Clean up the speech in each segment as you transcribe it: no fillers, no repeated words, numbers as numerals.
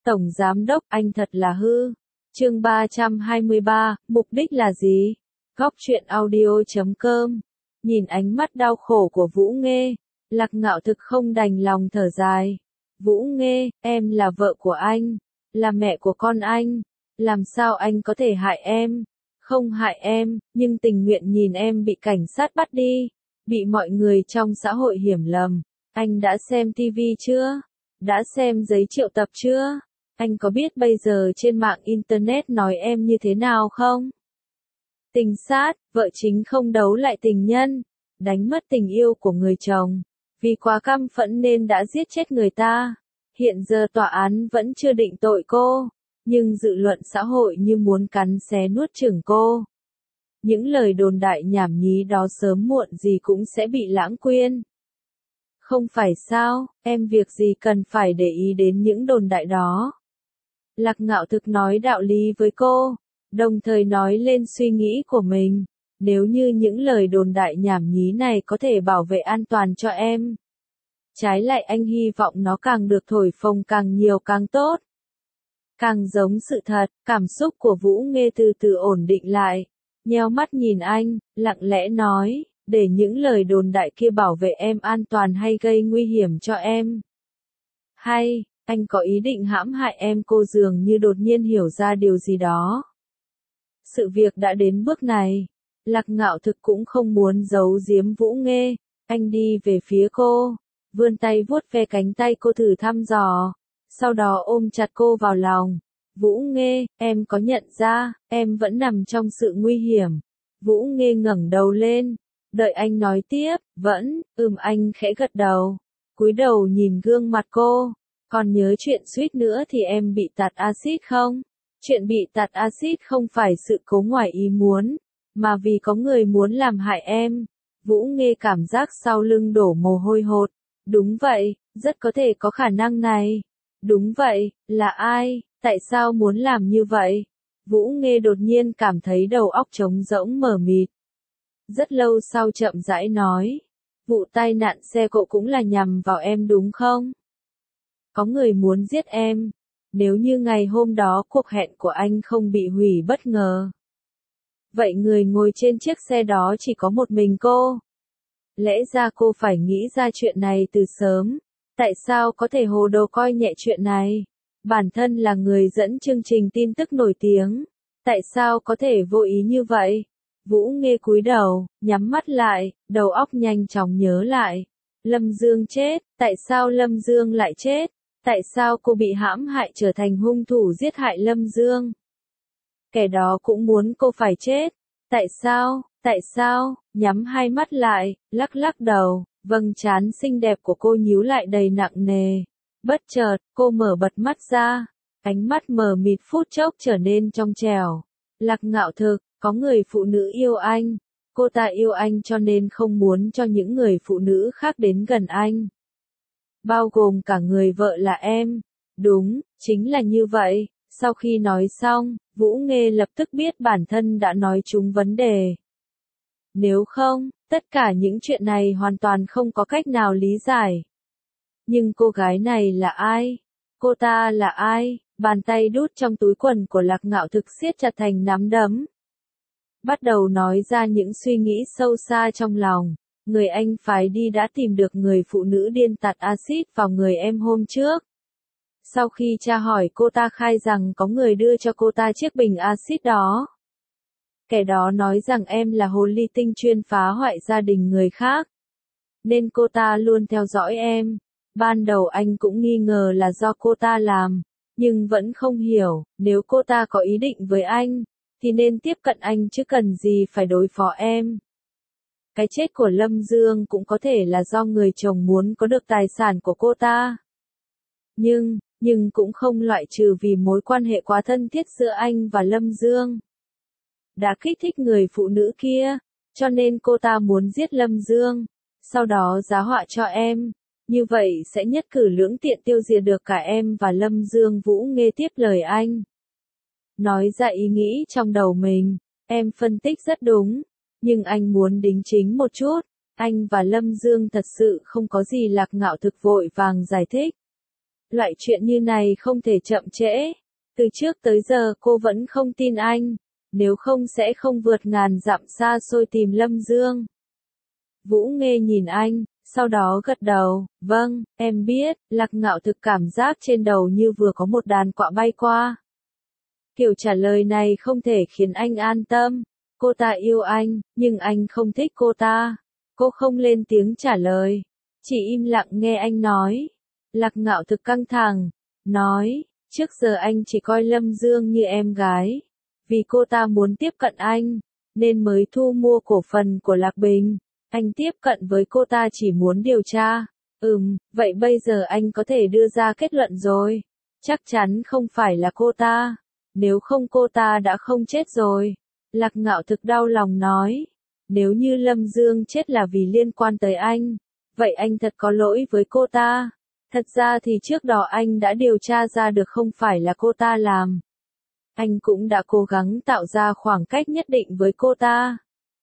Tổng Giám Đốc, anh thật là hư. Chương 323, mục đích là gì? Góc truyện audio.com. Nhìn ánh mắt đau khổ của Vũ Nghê, Lạc Ngạo Thực không đành lòng thở dài. Vũ Nghê, em là vợ của anh, là mẹ của con anh, làm sao anh có thể hại em? Không hại em, nhưng tình nguyện nhìn em bị cảnh sát bắt đi, bị mọi người trong xã hội hiểu lầm. Anh đã xem TV chưa? Đã xem giấy triệu tập chưa? Anh có biết bây giờ trên mạng Internet nói em như thế nào không? Tình sát, vợ chính không đấu lại tình nhân, đánh mất tình yêu của người chồng, vì quá căm phẫn nên đã giết chết người ta. Hiện giờ tòa án vẫn chưa định tội cô, nhưng dư luận xã hội như muốn cắn xé nuốt chửng cô. Những lời đồn đại nhảm nhí đó sớm muộn gì cũng sẽ bị lãng quên. Không phải sao, em việc gì cần phải để ý đến những đồn đại đó. Lạc Ngạo Thực nói đạo lý với cô, đồng thời nói lên suy nghĩ của mình. Nếu như những lời đồn đại nhảm nhí này có thể bảo vệ an toàn cho em. Trái lại anh hy vọng nó càng được thổi phồng càng nhiều càng tốt. Càng giống sự thật, cảm xúc của Vũ Nghê từ từ ổn định lại. Nheo mắt nhìn anh, lặng lẽ nói, để những lời đồn đại kia bảo vệ em an toàn hay gây nguy hiểm cho em. Hay, anh có ý định hãm hại em? Cô dường như đột nhiên hiểu ra điều gì đó. Sự việc đã đến bước này, Lạc Ngạo Thực cũng không muốn giấu giếm Vũ Nghê. Anh đi về phía cô, vươn tay vuốt ve cánh tay cô thử thăm dò, sau đó ôm chặt cô vào lòng. Vũ Nghê, em có nhận ra, em vẫn nằm trong sự nguy hiểm. Vũ Nghê ngẩng đầu lên, đợi anh nói tiếp, vẫn, anh khẽ gật đầu, cúi đầu nhìn gương mặt cô. Còn nhớ chuyện suýt nữa thì em bị tạt axit không? Chuyện bị tạt axit không phải sự cố ngoài ý muốn, mà vì có người muốn làm hại em. Vũ Nghê cảm giác sau lưng đổ mồ hôi hột. Đúng vậy, rất có thể có khả năng này. Đúng vậy, là ai? Tại sao muốn làm như vậy? Vũ Nghê đột nhiên cảm thấy đầu óc trống rỗng mờ mịt. Rất lâu sau chậm rãi nói, vụ tai nạn xe cộ cũng là nhằm vào em đúng không? Có người muốn giết em. Nếu như ngày hôm đó cuộc hẹn của anh không bị hủy bất ngờ, vậy người ngồi trên chiếc xe đó chỉ có một mình cô. Lẽ ra cô phải nghĩ ra chuyện này từ sớm. Tại sao có thể hồ đồ coi nhẹ chuyện này? Bản thân là người dẫn chương trình tin tức nổi tiếng. Tại sao có thể vô ý như vậy? Vũ Nghê cúi đầu, nhắm mắt lại, đầu óc nhanh chóng nhớ lại. Lâm Dương chết, tại sao Lâm Dương lại chết? Tại sao cô bị hãm hại trở thành hung thủ giết hại Lâm Dương? Kẻ đó cũng muốn cô phải chết. Tại sao? Nhắm hai mắt lại, lắc lắc đầu, vầng trán xinh đẹp của cô nhíu lại đầy nặng nề. Bất chợt, cô mở bật mắt ra, ánh mắt mờ mịt phút chốc trở nên trong trẻo. Lạc Ngạo Thực, có người phụ nữ yêu anh. Cô ta yêu anh cho nên không muốn cho những người phụ nữ khác đến gần anh. Bao gồm cả người vợ là em. Đúng, chính là như vậy. Sau khi nói xong, Vũ Nghê lập tức biết bản thân đã nói trúng vấn đề. Nếu không, tất cả những chuyện này hoàn toàn không có cách nào lý giải. Nhưng cô gái này là ai? Cô ta là ai? Bàn tay đút trong túi quần của Lạc Ngạo Thực siết chặt thành nắm đấm. Bắt đầu nói ra những suy nghĩ sâu xa trong lòng. Người anh phái đi đã tìm được người phụ nữ điên tạt axit vào người em hôm trước. Sau khi tra hỏi cô ta khai rằng có người đưa cho cô ta chiếc bình axit đó. Kẻ đó nói rằng em là hồ ly tinh chuyên phá hoại gia đình người khác. Nên cô ta luôn theo dõi em. Ban đầu anh cũng nghi ngờ là do cô ta làm. Nhưng vẫn không hiểu, nếu cô ta có ý định với anh, thì nên tiếp cận anh chứ cần gì phải đối phó em. Cái chết của Lâm Dương cũng có thể là do người chồng muốn có được tài sản của cô ta. Nhưng cũng không loại trừ vì mối quan hệ quá thân thiết giữa anh và Lâm Dương đã kích thích người phụ nữ kia, cho nên cô ta muốn giết Lâm Dương, sau đó giá họa cho em. Như vậy sẽ nhất cử lưỡng tiện tiêu diệt được cả em và Lâm Dương. Vũ Nghê tiếp lời anh. Nói ra ý nghĩ trong đầu mình, em phân tích rất đúng, nhưng anh muốn đính chính một chút. Anh và Lâm Dương thật sự không có gì. Lạc Ngạo Thực vội vàng giải thích. Loại chuyện như này không thể chậm trễ. Từ trước tới giờ cô vẫn không tin anh. Nếu không sẽ không vượt ngàn dặm xa xôi tìm Lâm Dương. Vũ Nghê nhìn anh, sau đó gật đầu, vâng, em biết. Lạc Ngạo Thực cảm giác trên đầu như vừa có một đàn quạ bay qua. Kiểu trả lời này không thể khiến anh an tâm. Cô ta yêu anh, nhưng anh không thích cô ta. Cô không lên tiếng trả lời, chỉ im lặng nghe anh nói. Lạc Ngạo Thực căng thẳng, nói, trước giờ anh chỉ coi Lâm Dương như em gái. Vì cô ta muốn tiếp cận anh, nên mới thu mua cổ phần của Lạc Bình. Anh tiếp cận với cô ta chỉ muốn điều tra. Vậy bây giờ anh có thể đưa ra kết luận rồi. Chắc chắn không phải là cô ta. Nếu không cô ta đã không chết rồi. Lạc Ngạo Thực đau lòng nói. Nếu như Lâm Dương chết là vì liên quan tới anh, vậy anh thật có lỗi với cô ta. Thật ra thì trước đó anh đã điều tra ra được không phải là cô ta làm. Anh cũng đã cố gắng tạo ra khoảng cách nhất định với cô ta.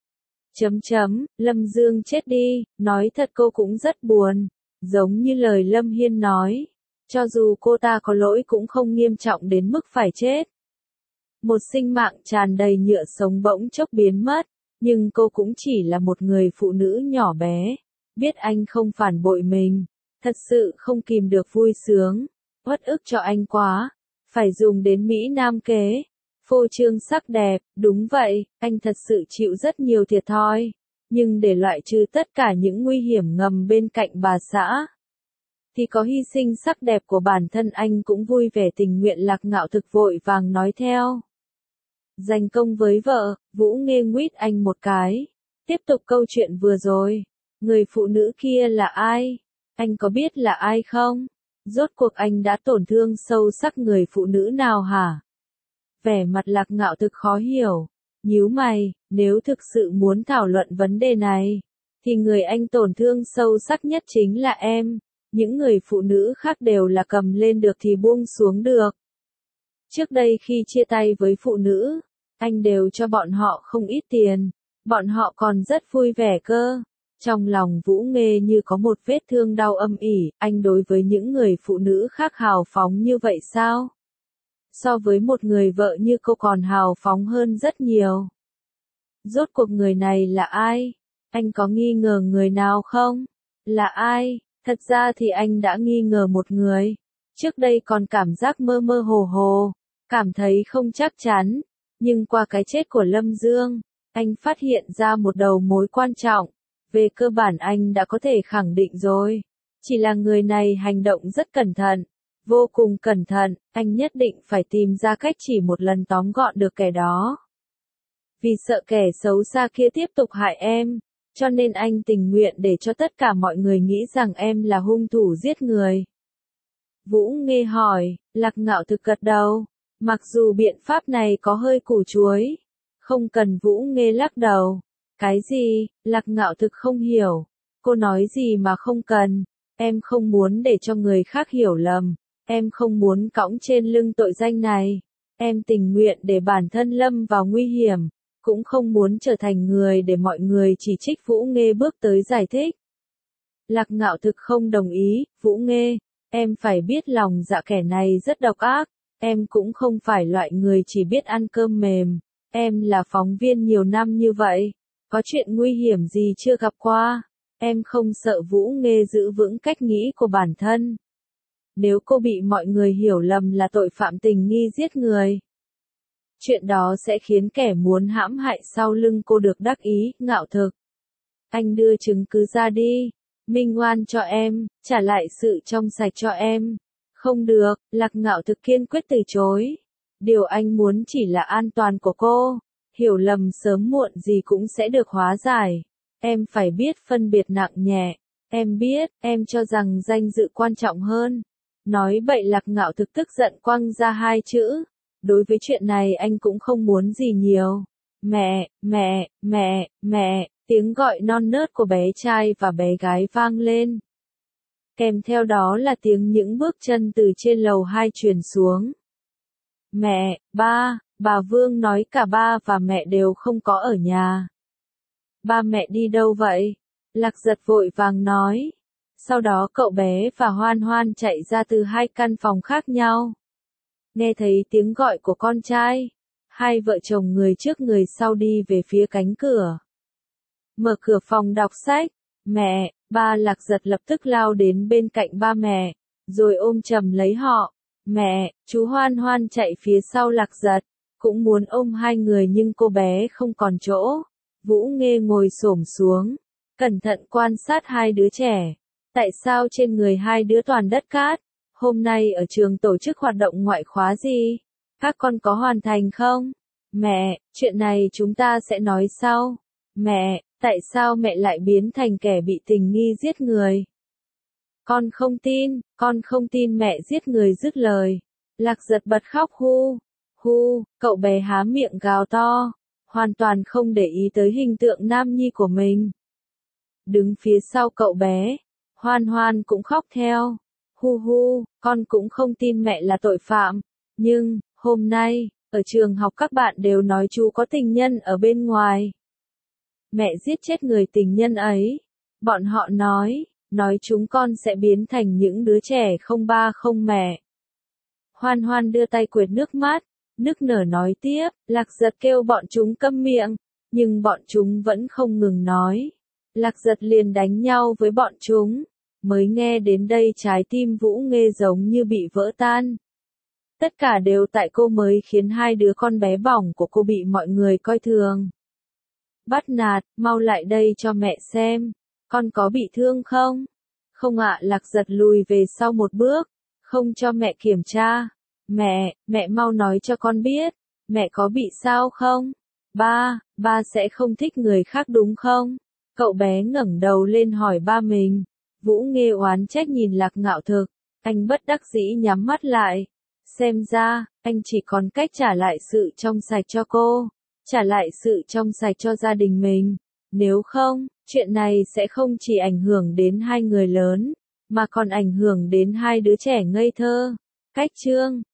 Lâm Dương chết đi, nói thật cô cũng rất buồn. Giống như lời Lâm Hiên nói, cho dù cô ta có lỗi cũng không nghiêm trọng đến mức phải chết. Một sinh mạng tràn đầy nhựa sống bỗng chốc biến mất, nhưng cô cũng chỉ là một người phụ nữ nhỏ bé. Biết anh không phản bội mình, thật sự không kìm được vui sướng, uất ức cho anh quá. Phải dùng đến Mỹ Nam kế. Phô trương sắc đẹp, đúng vậy, anh thật sự chịu rất nhiều thiệt thòi. Nhưng để loại trừ tất cả những nguy hiểm ngầm bên cạnh bà xã, thì có hy sinh sắc đẹp của bản thân anh cũng vui vẻ tình nguyện. Lạc Ngạo Thực vội vàng nói theo. Dành công với vợ, Vũ Nghê nguýt anh một cái. Tiếp tục câu chuyện vừa rồi. Người phụ nữ kia là ai? Anh có biết là ai không? Rốt cuộc anh đã tổn thương sâu sắc người phụ nữ nào hả? Vẻ mặt Lạc Ngạo Thực khó hiểu. Nhíu mày, nếu thực sự muốn thảo luận vấn đề này, thì người anh tổn thương sâu sắc nhất chính là em. Những người phụ nữ khác đều là cầm lên được thì buông xuống được. Trước đây khi chia tay với phụ nữ, anh đều cho bọn họ không ít tiền. Bọn họ còn rất vui vẻ cơ. Trong lòng Vũ Nghê như có một vết thương đau âm ỉ. Anh đối với những người phụ nữ khác hào phóng như vậy sao? So với một người vợ như cô còn hào phóng hơn rất nhiều. Rốt cuộc người này là ai? Anh có nghi ngờ người nào không? Là ai? Thật ra thì anh đã nghi ngờ một người. Trước đây còn cảm giác mơ mơ hồ hồ, cảm thấy không chắc chắn. Nhưng qua cái chết của Lâm Dương, anh phát hiện ra một đầu mối quan trọng. Về cơ bản anh đã có thể khẳng định rồi. Chỉ là người này hành động rất cẩn thận. Vô cùng cẩn thận, anh nhất định phải tìm ra cách chỉ một lần tóm gọn được kẻ đó. Vì sợ kẻ xấu xa kia tiếp tục hại em, cho nên anh tình nguyện để cho tất cả mọi người nghĩ rằng em là hung thủ giết người. Vũ Nghê hỏi, Lạc Ngạo Thực gật đầu. Mặc dù biện pháp này có hơi củ chuối. Không cần. Vũ Nghê lắc đầu. Cái gì? Lạc Ngạo Thực không hiểu. Cô nói gì mà không cần? Em không muốn để cho người khác hiểu lầm. Em không muốn cõng trên lưng tội danh này. Em tình nguyện để bản thân lâm vào nguy hiểm. Cũng không muốn trở thành người để mọi người chỉ trích. Vũ Nghê bước tới giải thích. Lạc Ngạo Thực không đồng ý. Vũ Nghê, em phải biết lòng dạ kẻ này rất độc ác. Em cũng không phải loại người chỉ biết ăn cơm mềm. Em là phóng viên nhiều năm như vậy. Có chuyện nguy hiểm gì chưa gặp qua. Em không sợ. Vũ Nghê giữ vững cách nghĩ của bản thân. Nếu cô bị mọi người hiểu lầm là tội phạm tình nghi giết người, chuyện đó sẽ khiến kẻ muốn hãm hại sau lưng cô được đắc ý. Ngạo Thực, anh đưa chứng cứ ra đi. Minh oan cho em, trả lại sự trong sạch cho em. Không được. Lạc Ngạo Thực kiên quyết từ chối. Điều anh muốn chỉ là an toàn của cô. Hiểu lầm sớm muộn gì cũng sẽ được hóa giải. Em phải biết phân biệt nặng nhẹ. Em biết, em cho rằng danh dự quan trọng hơn. Nói bậy. Lạc Ngạo Thực tức giận quăng ra hai chữ. Đối với chuyện này anh cũng không muốn gì nhiều. Mẹ, mẹ, mẹ, mẹ, tiếng gọi non nớt của bé trai và bé gái vang lên. Kèm theo đó là tiếng những bước chân từ trên lầu 2 truyền xuống. Mẹ, ba, bà Vương nói cả ba và mẹ đều không có ở nhà. Ba mẹ đi đâu vậy? Lạc Giật vội vàng nói. Sau đó cậu bé và Hoan Hoan chạy ra từ hai căn phòng khác nhau. Nghe thấy tiếng gọi của con trai, hai vợ chồng người trước người sau đi về phía cánh cửa. Mở cửa phòng đọc sách, mẹ, ba. Lạc Giật lập tức lao đến bên cạnh ba mẹ, rồi ôm chầm lấy họ. Mẹ, chú Hoan Hoan chạy phía sau Lạc Giật, cũng muốn ôm hai người nhưng cô bé không còn chỗ. Vũ Nghê ngồi xổm xuống, cẩn thận quan sát hai đứa trẻ. Tại sao trên người hai đứa toàn đất cát? Hôm nay ở trường tổ chức hoạt động ngoại khóa gì? Các con có hoàn thành không? Mẹ, chuyện này chúng ta sẽ nói sau. Mẹ, tại sao mẹ lại biến thành kẻ bị tình nghi giết người? Con không tin mẹ giết người. Dứt lời, Lạc Giật bật khóc hu, hu, cậu bé há miệng gào to, hoàn toàn không để ý tới hình tượng nam nhi của mình. Đứng phía sau cậu bé, Hoan Hoan cũng khóc theo, hu hu, con cũng không tin mẹ là tội phạm, nhưng, hôm nay, ở trường học các bạn đều nói chú có tình nhân ở bên ngoài. Mẹ giết chết người tình nhân ấy. Bọn họ nói chúng con sẽ biến thành những đứa trẻ không ba không mẹ. Hoan Hoan đưa tay quệt nước mắt, nức nở nói tiếp, Lạc Giật kêu bọn chúng câm miệng, nhưng bọn chúng vẫn không ngừng nói. Lạc Giật liền đánh nhau với bọn chúng. Mới nghe đến đây trái tim Vũ Nghê giống như bị vỡ tan. Tất cả đều tại cô mới khiến hai đứa con bé bỏng của cô bị mọi người coi thường. Bắt nạt, mau lại đây cho mẹ xem. Con có bị thương không? Không ạ. Lạc Giật lùi về sau một bước, không cho mẹ kiểm tra. Mẹ mau nói cho con biết, mẹ có bị sao không? Ba sẽ không thích người khác đúng không? Cậu bé ngẩng đầu lên hỏi ba mình. Vũ Nghê oán trách nhìn Lạc Ngạo Thực, anh bất đắc dĩ nhắm mắt lại. Xem ra, anh chỉ còn cách trả lại sự trong sạch cho cô, trả lại sự trong sạch cho gia đình mình. Nếu không, chuyện này sẽ không chỉ ảnh hưởng đến hai người lớn, mà còn ảnh hưởng đến hai đứa trẻ ngây thơ. Cách chương